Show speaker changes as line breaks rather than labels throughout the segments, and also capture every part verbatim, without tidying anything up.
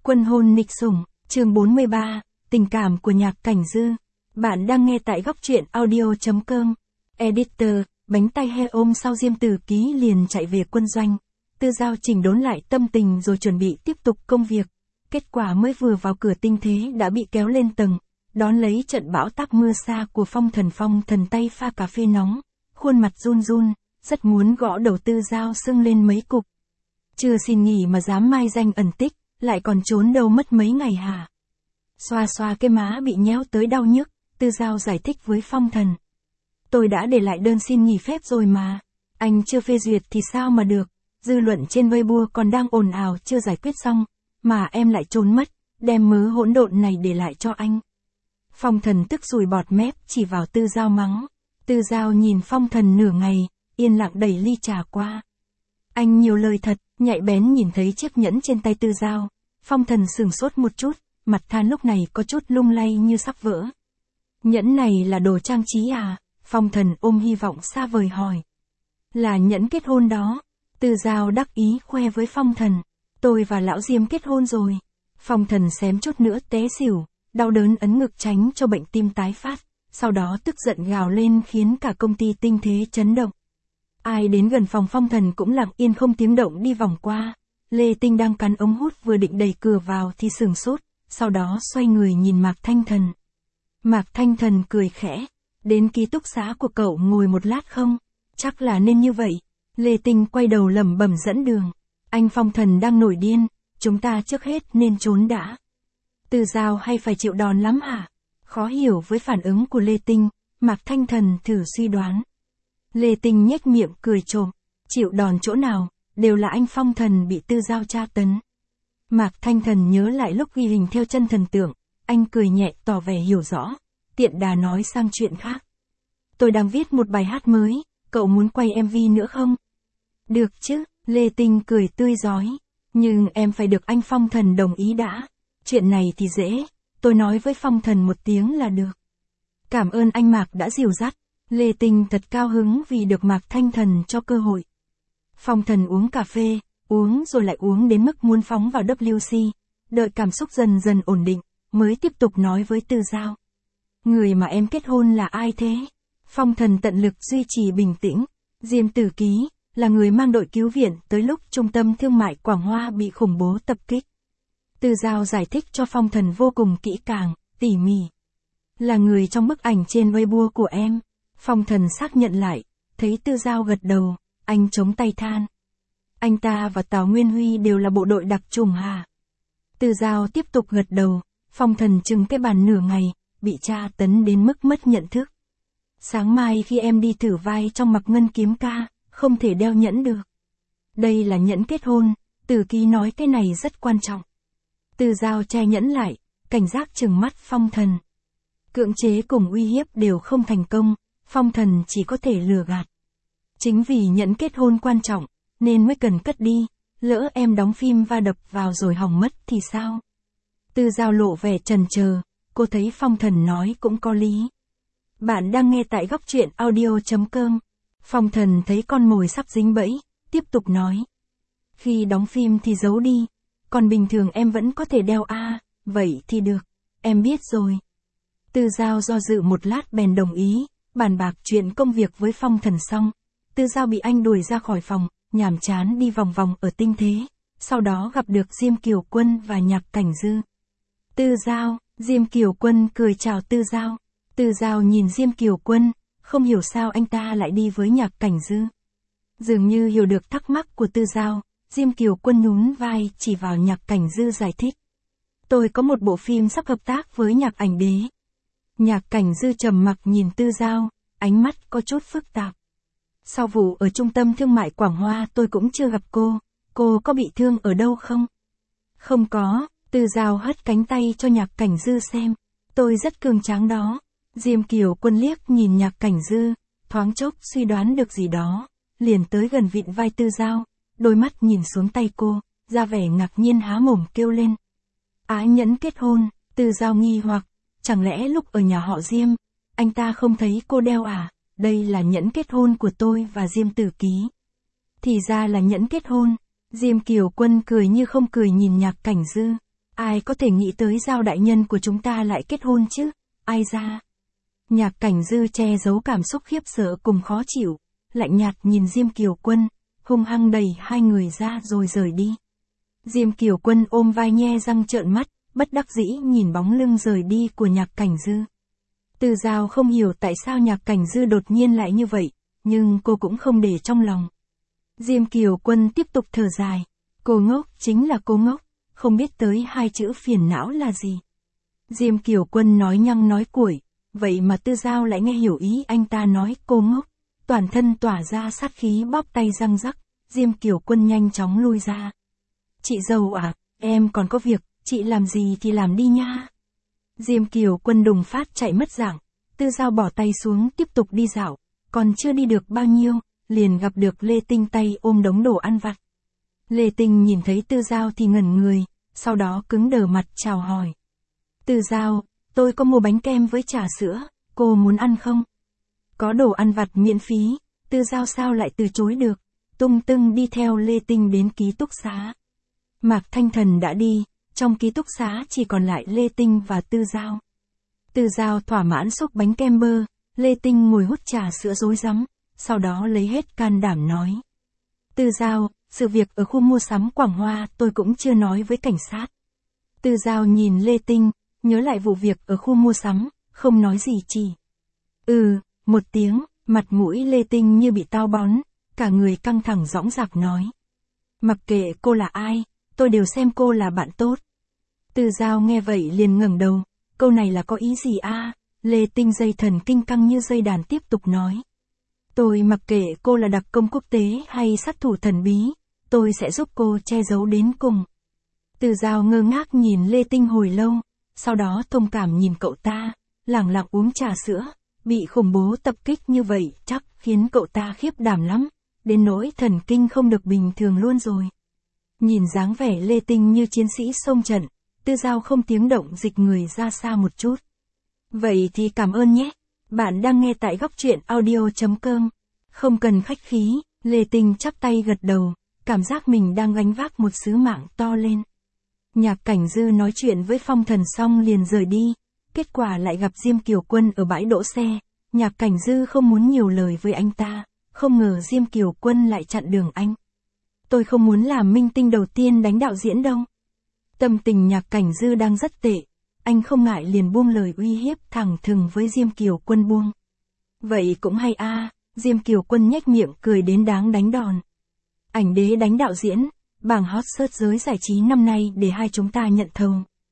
Quân hôn nịch sủng, chương bốn mươi ba, tình cảm của Nhạc Cảnh Dư. Bạn đang nghe tại góc truyện audio chấm com. Editor, bánh tay he ôm sau Diêm Tử Ký liền chạy về quân doanh. Tư Giao chỉnh đốn lại tâm tình rồi chuẩn bị tiếp tục công việc. Kết quả mới vừa vào cửa Tinh Thế đã bị kéo lên tầng, đón lấy trận bão táp mưa xa của Phong Thần. Phong Thần tay pha cà phê nóng, khuôn mặt run run, rất muốn gõ đầu Tư Giao sưng lên mấy cục. Chưa xin nghỉ mà dám mai danh ẩn tích, lại còn trốn đâu mất mấy ngày hả? Xoa xoa cái má bị nhéo tới đau nhức, Tư Giao giải thích với Phong Thần. Tôi đã để lại đơn xin nghỉ phép rồi mà. Anh chưa phê duyệt thì sao mà được, dư luận trên Weibo còn đang ồn ào chưa giải quyết xong, mà em lại trốn mất, đem mớ hỗn độn này để lại cho anh. Phong Thần tức sùi bọt mép chỉ vào Tư Giao mắng. Tư Giao nhìn Phong Thần nửa ngày, yên lặng đẩy ly trà qua. Anh nhiều lời thật, nhạy bén nhìn thấy chiếc nhẫn trên tay Tư Giao. Phong Thần sửng sốt một chút, mặt than lúc này có chút lung lay như sắp vỡ. Nhẫn này là đồ trang trí à? Phong Thần ôm hy vọng xa vời hỏi. Là nhẫn kết hôn đó. Tư Giao đắc ý khoe với Phong Thần. Tôi và lão Diêm kết hôn rồi. Phong Thần xém chút nữa té xỉu, đau đớn ấn ngực tránh cho bệnh tim tái phát, sau đó tức giận gào lên khiến cả công ty Tinh Thế chấn động. Ai đến gần phòng Phong Thần cũng lặng yên không tiếng động đi vòng qua. Lê Tinh đang cắn ống hút vừa định đẩy cửa vào thì sửng sốt, sau đó xoay người nhìn Mạc Thanh Thần. Mạc Thanh Thần cười khẽ. Đến ký túc xá của cậu ngồi một lát không? Chắc là nên như vậy. Lê Tinh quay đầu lẩm bẩm dẫn đường. Anh Phong Thần đang nổi điên, chúng ta trước hết nên trốn đã. Tư Giao hay phải chịu đòn lắm hả? Khó hiểu với phản ứng của Lê Tinh, Mạc Thanh Thần thử suy đoán. Lê Tinh nhếch miệng cười trộm. Chịu đòn chỗ nào, đều là anh Phong Thần bị Tư Giao tra tấn. Mạc Thanh Thần nhớ lại lúc ghi hình theo chân thần tượng, anh cười nhẹ tỏ vẻ hiểu rõ, tiện đà nói sang chuyện khác. Tôi đang viết một bài hát mới, cậu muốn quay em vê nữa không? Được chứ, Lê Tinh cười tươi rói, nhưng em phải được anh Phong Thần đồng ý đã. Chuyện này thì dễ, tôi nói với Phong Thần một tiếng là được. Cảm ơn anh Mạc đã dìu dắt. Lê Tinh thật cao hứng vì được Mạc Thanh Thần cho cơ hội. Phong Thần uống cà phê, uống rồi lại uống đến mức muốn phóng vào vê kép xê, đợi cảm xúc dần dần ổn định, mới tiếp tục nói với Tư Giao. Người mà em kết hôn là ai thế? Phong Thần tận lực duy trì bình tĩnh. Diêm Tử Ký, là người mang đội cứu viện tới lúc trung tâm thương mại Quảng Hoa bị khủng bố tập kích. Tư Giao giải thích cho Phong Thần vô cùng kỹ càng, tỉ mỉ. Là người trong bức ảnh trên Weibo của em. Phong Thần xác nhận lại, thấy Tư Giao gật đầu, anh chống tay than. Anh ta và Tào Nguyên Huy đều là bộ đội đặc chủng hả? Tư Giao tiếp tục gật đầu. Phong Thần chừng cái bàn nửa ngày, bị tra tấn đến mức mất nhận thức. Sáng mai khi em đi thử vai trong Mặc Ngân Kiếm Ca, không thể đeo nhẫn được. Đây là nhẫn kết hôn, Tử Ký nói cái này rất quan trọng. Tư Giao che nhẫn lại, cảnh giác trừng mắt Phong Thần. Cưỡng chế cùng uy hiếp đều không thành công, Phong Thần chỉ có thể lừa gạt. Chính vì nhẫn kết hôn quan trọng, nên mới cần cất đi, lỡ em đóng phim va đập vào rồi hỏng mất thì sao? Tư Giao lộ vẻ trần chờ, cô thấy Phong Thần nói cũng có lý. Bạn đang nghe tại góc truyện audio chấm com. Phong Thần thấy con mồi sắp dính bẫy, tiếp tục nói. Khi đóng phim thì giấu đi, còn bình thường em vẫn có thể đeo a, à, vậy thì được, em biết rồi. Tư Giao do dự một lát bèn đồng ý, bàn bạc chuyện công việc với Phong Thần xong. Tư Giao bị anh đuổi ra khỏi phòng, nhàm chán đi vòng vòng ở Tinh Thế, sau đó gặp được Diêm Kiều Quân và Nhạc Cảnh Dư. Tư Giao, Diêm Kiều Quân cười chào Tư Giao. Tư Giao nhìn Diêm Kiều Quân, không hiểu sao anh ta lại đi với Nhạc Cảnh Dư. Dường như hiểu được thắc mắc của Tư Giao, Diêm Kiều Quân nhún vai chỉ vào Nhạc Cảnh Dư giải thích. Tôi có một bộ phim sắp hợp tác với Nhạc Ảnh Đế. Nhạc Cảnh Dư trầm mặc nhìn Tư Giao, ánh mắt có chút phức tạp. Sau vụ ở trung tâm thương mại Quảng Hoa tôi cũng chưa gặp cô, cô có bị thương ở đâu không? Không có, Tư Giao hất cánh tay cho Nhạc Cảnh Dư xem. Tôi rất cường tráng đó. Diêm Kiều Quân liếc nhìn Nhạc Cảnh Dư, thoáng chốc suy đoán được gì đó, liền tới gần vịn vai Tư Giao, đôi mắt nhìn xuống tay cô, ra vẻ ngạc nhiên há mồm kêu lên. Á nhẫn kết hôn, Tư Giao nghi hoặc, chẳng lẽ lúc ở nhà họ Diêm, anh ta không thấy cô đeo à? Đây là nhẫn kết hôn của tôi và Diêm Tử Ký. Thì ra là nhẫn kết hôn. Diêm Kiều Quân cười như không cười nhìn Nhạc Cảnh Dư. Ai có thể nghĩ tới Giao đại nhân của chúng ta lại kết hôn chứ, ai ra. Nhạc Cảnh Dư che giấu cảm xúc khiếp sợ cùng khó chịu, lạnh nhạt nhìn Diêm Kiều Quân, hung hăng đẩy hai người ra rồi rời đi. Diêm Kiều Quân ôm vai nhe răng trợn mắt, bất đắc dĩ nhìn bóng lưng rời đi của Nhạc Cảnh Dư. Từ Giao không hiểu tại sao Nhạc Cảnh Dư đột nhiên lại như vậy, nhưng cô cũng không để trong lòng. Diêm Kiều Quân tiếp tục thở dài, cô ngốc chính là cô ngốc, không biết tới hai chữ phiền não là gì. Diêm Kiều Quân nói nhăng nói cuội, vậy mà Tư Giao lại nghe hiểu ý anh ta nói cô ngốc, toàn thân tỏa ra sát khí bóp tay răng rắc, Diêm Kiều Quân nhanh chóng lui ra. Chị dâu à, em còn có việc, chị làm gì thì làm đi nha. Diêm Kiều Quân đùng phát chạy mất dạng, Tư Giao bỏ tay xuống tiếp tục đi dạo, còn chưa đi được bao nhiêu, liền gặp được Lê Tinh tay ôm đống đồ ăn vặt. Lê Tinh nhìn thấy Tư Giao thì ngẩn người, sau đó cứng đờ mặt chào hỏi. Tư Giao, tôi có mua bánh kem với trà sữa, cô muốn ăn không? Có đồ ăn vặt miễn phí, Tư Giao sao lại từ chối được, tung tưng đi theo Lê Tinh đến ký túc xá. Mạc Thanh Thần đã đi, trong ký túc xá chỉ còn lại Lê Tinh và Tư Giao. Tư Giao thỏa mãn xúc bánh kem bơ, Lê Tinh ngồi hút trà sữa rối rắm, sau đó lấy hết can đảm nói. Tư Giao, sự việc ở khu mua sắm Quảng Hoa tôi cũng chưa nói với cảnh sát. Tư Giao nhìn Lê Tinh, nhớ lại vụ việc ở khu mua sắm, không nói gì chỉ. Ừ, một tiếng, mặt mũi Lê Tinh như bị tao bón, cả người căng thẳng dõng dạc nói. Mặc kệ cô là ai, tôi đều xem cô là bạn tốt. Tư Giao nghe vậy liền ngẩng đầu, câu này là có ý gì a? Lê Tinh dây thần kinh căng như dây đàn tiếp tục nói. Tôi mặc kệ cô là đặc công quốc tế hay sát thủ thần bí, tôi sẽ giúp cô che giấu đến cùng. Tư Giao ngơ ngác nhìn Lê Tinh hồi lâu, sau đó thông cảm nhìn cậu ta, lẳng lặng uống trà sữa, bị khủng bố tập kích như vậy chắc khiến cậu ta khiếp đảm lắm, đến nỗi thần kinh không được bình thường luôn rồi. Nhìn dáng vẻ Lê Tinh như chiến sĩ xông trận, Tư Giao không tiếng động dịch người ra xa một chút. Vậy thì cảm ơn nhé. Bạn đang nghe tại góc truyện audio chấm com. Không cần khách khí, Lê Tinh chắp tay gật đầu, cảm giác mình đang gánh vác một sứ mạng to lên. Nhạc Cảnh Dư nói chuyện với Phong Thần xong liền rời đi, kết quả lại gặp Diêm Kiều Quân ở bãi đỗ xe. Nhạc Cảnh Dư không muốn nhiều lời với anh ta, không ngờ Diêm Kiều Quân lại chặn đường anh. Tôi không muốn làm minh tinh đầu tiên đánh đạo diễn đâu. Tâm tình Nhạc Cảnh Dư đang rất tệ, anh không ngại liền buông lời uy hiếp thẳng thừng với Diêm Kiều Quân buông. Vậy cũng hay a, à, Diêm Kiều Quân nhếch miệng cười đến đáng đánh đòn. Ảnh đế đánh đạo diễn, bảng hot search giới giải trí năm nay để hai chúng ta nhận thầu.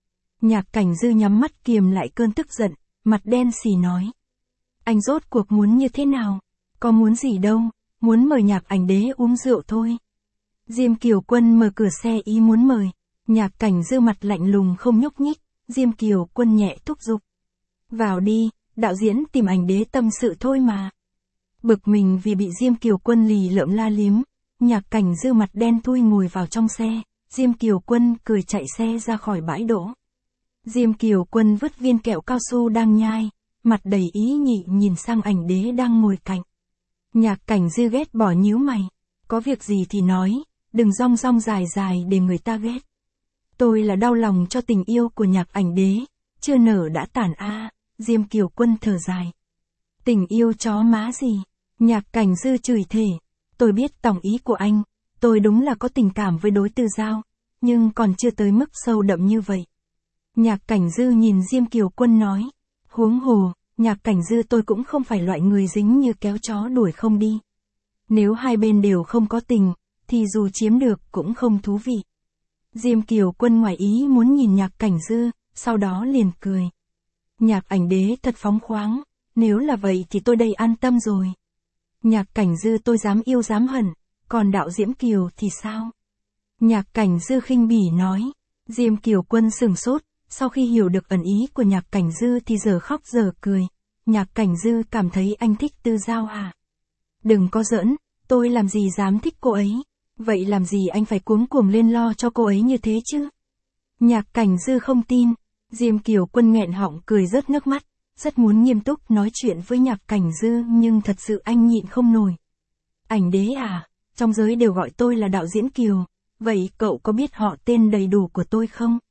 Nhạc Cảnh Dư nhắm mắt kiềm lại cơn tức giận, mặt đen xì nói. Anh rốt cuộc muốn như thế nào? Có muốn gì đâu, muốn mời Nhạc ảnh đế uống rượu thôi. Diêm Kiều Quân mở cửa xe ý muốn mời, Nhạc Cảnh Dư mặt lạnh lùng không nhúc nhích, Diêm Kiều Quân nhẹ thúc giục. Vào đi, đạo diễn tìm ảnh đế tâm sự thôi mà. Bực mình vì bị Diêm Kiều Quân lì lợm la liếm, Nhạc Cảnh Dư mặt đen thui ngồi vào trong xe, Diêm Kiều Quân cười chạy xe ra khỏi bãi đỗ. Diêm Kiều Quân vứt viên kẹo cao su đang nhai, mặt đầy ý nhị nhìn sang ảnh đế đang ngồi cạnh. Nhạc Cảnh Dư ghét bỏ nhíu mày, có việc gì thì nói, đừng rong rong dài dài để người ta ghét. Tôi là đau lòng cho tình yêu của Nhạc ảnh đế, chưa nở đã tàn a, à, Diêm Kiều Quân thở dài. Tình yêu chó má gì? Nhạc Cảnh Dư chửi thề. Tôi biết tổng ý của anh, tôi đúng là có tình cảm với đối Tư Giao, nhưng còn chưa tới mức sâu đậm như vậy. Nhạc Cảnh Dư nhìn Diêm Kiều Quân nói, huống hồ, Nhạc Cảnh Dư tôi cũng không phải loại người dính như kéo chó đuổi không đi. Nếu hai bên đều không có tình, thì dù chiếm được cũng không thú vị. Diêm Kiều Quân ngoài ý muốn nhìn Nhạc Cảnh Dư, sau đó liền cười. Nhạc ảnh đế thật phóng khoáng, nếu là vậy thì tôi đây an tâm rồi. Nhạc Cảnh Dư tôi dám yêu dám hận, còn đạo Diễm Kiều thì sao? Nhạc Cảnh Dư khinh bỉ nói. Diêm Kiều Quân sừng sốt, sau khi hiểu được ẩn ý của Nhạc Cảnh Dư thì giờ khóc giờ cười. Nhạc Cảnh Dư cảm thấy anh thích Tư Giao à? Đừng có giỡn, tôi làm gì dám thích cô ấy. Vậy làm gì anh phải cuống cuồng lên lo cho cô ấy như thế chứ? Nhạc Cảnh Dư không tin. Diêm Kiều Quân nghẹn họng cười rớt nước mắt, rất muốn nghiêm túc nói chuyện với Nhạc Cảnh Dư nhưng thật sự anh nhịn không nổi. Ảnh đế à, trong giới đều gọi tôi là đạo diễn Kiều, vậy cậu có biết họ tên đầy đủ của tôi không?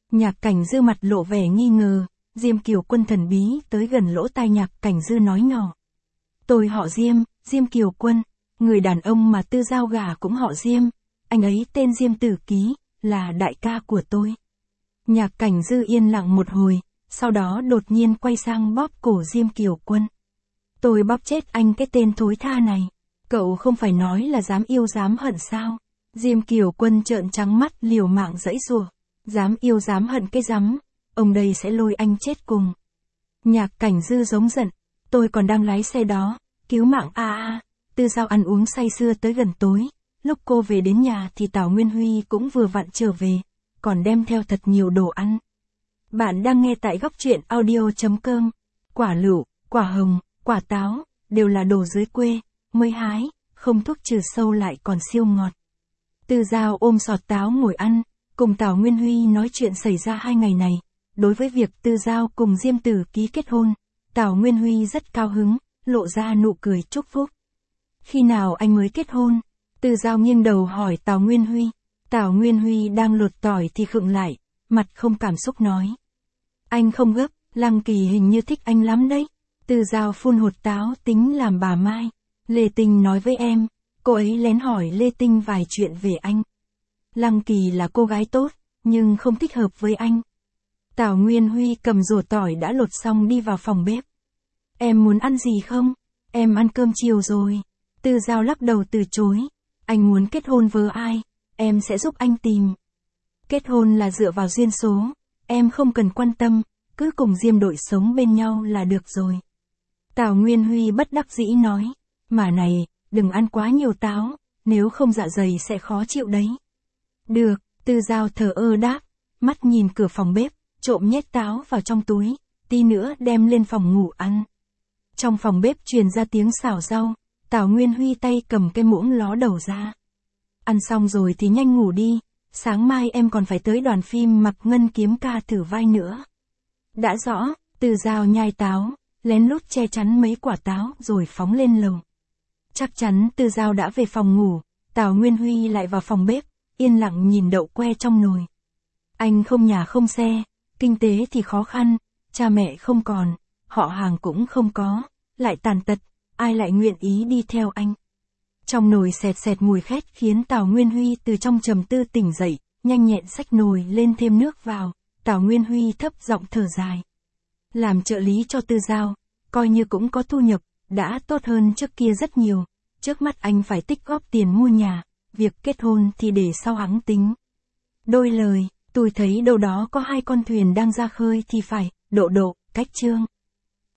Nhạc Cảnh Dư mặt lộ vẻ nghi ngờ, Diêm Kiều Quân thần bí tới gần lỗ tai Nhạc Cảnh Dư nói nhỏ. Tôi họ Diêm, Diêm Kiều Quân, người đàn ông mà Tư Giao gả cũng họ Diêm, anh ấy tên Diêm Tử Ký, là đại ca của tôi. Nhạc Cảnh Dư yên lặng một hồi, sau đó đột nhiên quay sang bóp cổ Diêm Kiều Quân. Tôi bóp chết anh cái tên thối tha này. Cậu không phải nói là dám yêu dám hận sao? Diêm Kiều Quân trợn trắng mắt liều mạng giãy giụa. Dám yêu dám hận cái rắm, ông đây sẽ lôi anh chết cùng. Nhạc Cảnh Dư giống giận, tôi còn đang lái xe đó, cứu mạng a a. Tư Giao ăn uống say sưa tới gần tối, lúc cô về đến nhà thì Tào Nguyên Huy cũng vừa vặn trở về, còn đem theo thật nhiều đồ ăn. Bạn đang nghe tại góc truyện audio chấm com. Quả lựu, quả hồng, quả táo, đều là đồ dưới quê, mới hái, không thuốc trừ sâu lại còn siêu ngọt. Tư Giao ôm sọt táo ngồi ăn, cùng Tào Nguyên Huy nói chuyện xảy ra hai ngày này. Đối với việc Tư Giao cùng Diêm Tử Ký kết hôn, Tào Nguyên Huy rất cao hứng, lộ ra nụ cười chúc phúc. Khi nào anh mới kết hôn? Tư Giao nghiêng đầu hỏi Tào Nguyên Huy. Tào Nguyên Huy đang lột tỏi thì khựng lại, mặt không cảm xúc nói. Anh không gấp, Lăng Kỳ hình như thích anh lắm đấy. Tư Giao phun hột táo tính làm bà Mai. Lê Tinh nói với em, cô ấy lén hỏi Lê Tinh vài chuyện về anh. Lăng Kỳ là cô gái tốt, nhưng không thích hợp với anh. Tào Nguyên Huy cầm rổ tỏi đã lột xong đi vào phòng bếp. Em muốn ăn gì không? Em ăn cơm chiều rồi. Tư Giao lắc đầu từ chối. Anh muốn kết hôn với ai? Em sẽ giúp anh tìm. Kết hôn là dựa vào duyên số. Em không cần quan tâm, cứ cùng Diêm đội sống bên nhau là được rồi. Tào Nguyên Huy bất đắc dĩ nói. Mà này, đừng ăn quá nhiều táo, nếu không dạ dày sẽ khó chịu đấy. Được, Tư Giao thờ ơ đáp, mắt nhìn cửa phòng bếp, trộm nhét táo vào trong túi, tí nữa đem lên phòng ngủ ăn. Trong phòng bếp truyền ra tiếng xào rau, Tào Nguyên Huy tay cầm cái muỗng ló đầu ra. Ăn xong rồi thì nhanh ngủ đi, sáng mai em còn phải tới đoàn phim Mặc Ngân Kiếm Ca thử vai nữa. Đã rõ, Tư Giao nhai táo, lén lút che chắn mấy quả táo rồi phóng lên lầu. Chắc chắn Tư Giao đã về phòng ngủ, Tào Nguyên Huy lại vào phòng bếp, yên lặng nhìn đậu que trong nồi. Anh không nhà không xe, kinh tế thì khó khăn, cha mẹ không còn, họ hàng cũng không có, lại tàn tật, ai lại nguyện ý đi theo anh. Trong nồi sệt sệt mùi khét khiến Tào Nguyên Huy từ trong trầm tư tỉnh dậy, nhanh nhẹn xách nồi lên thêm nước vào, Tào Nguyên Huy thấp giọng thở dài. Làm trợ lý cho Tư Giao, coi như cũng có thu nhập, đã tốt hơn trước kia rất nhiều, trước mắt anh phải tích góp tiền mua nhà, việc kết hôn thì để sau hắn tính. Đôi lời, tôi thấy đâu đó có hai con thuyền đang ra khơi thì phải, độ độ, cách chương.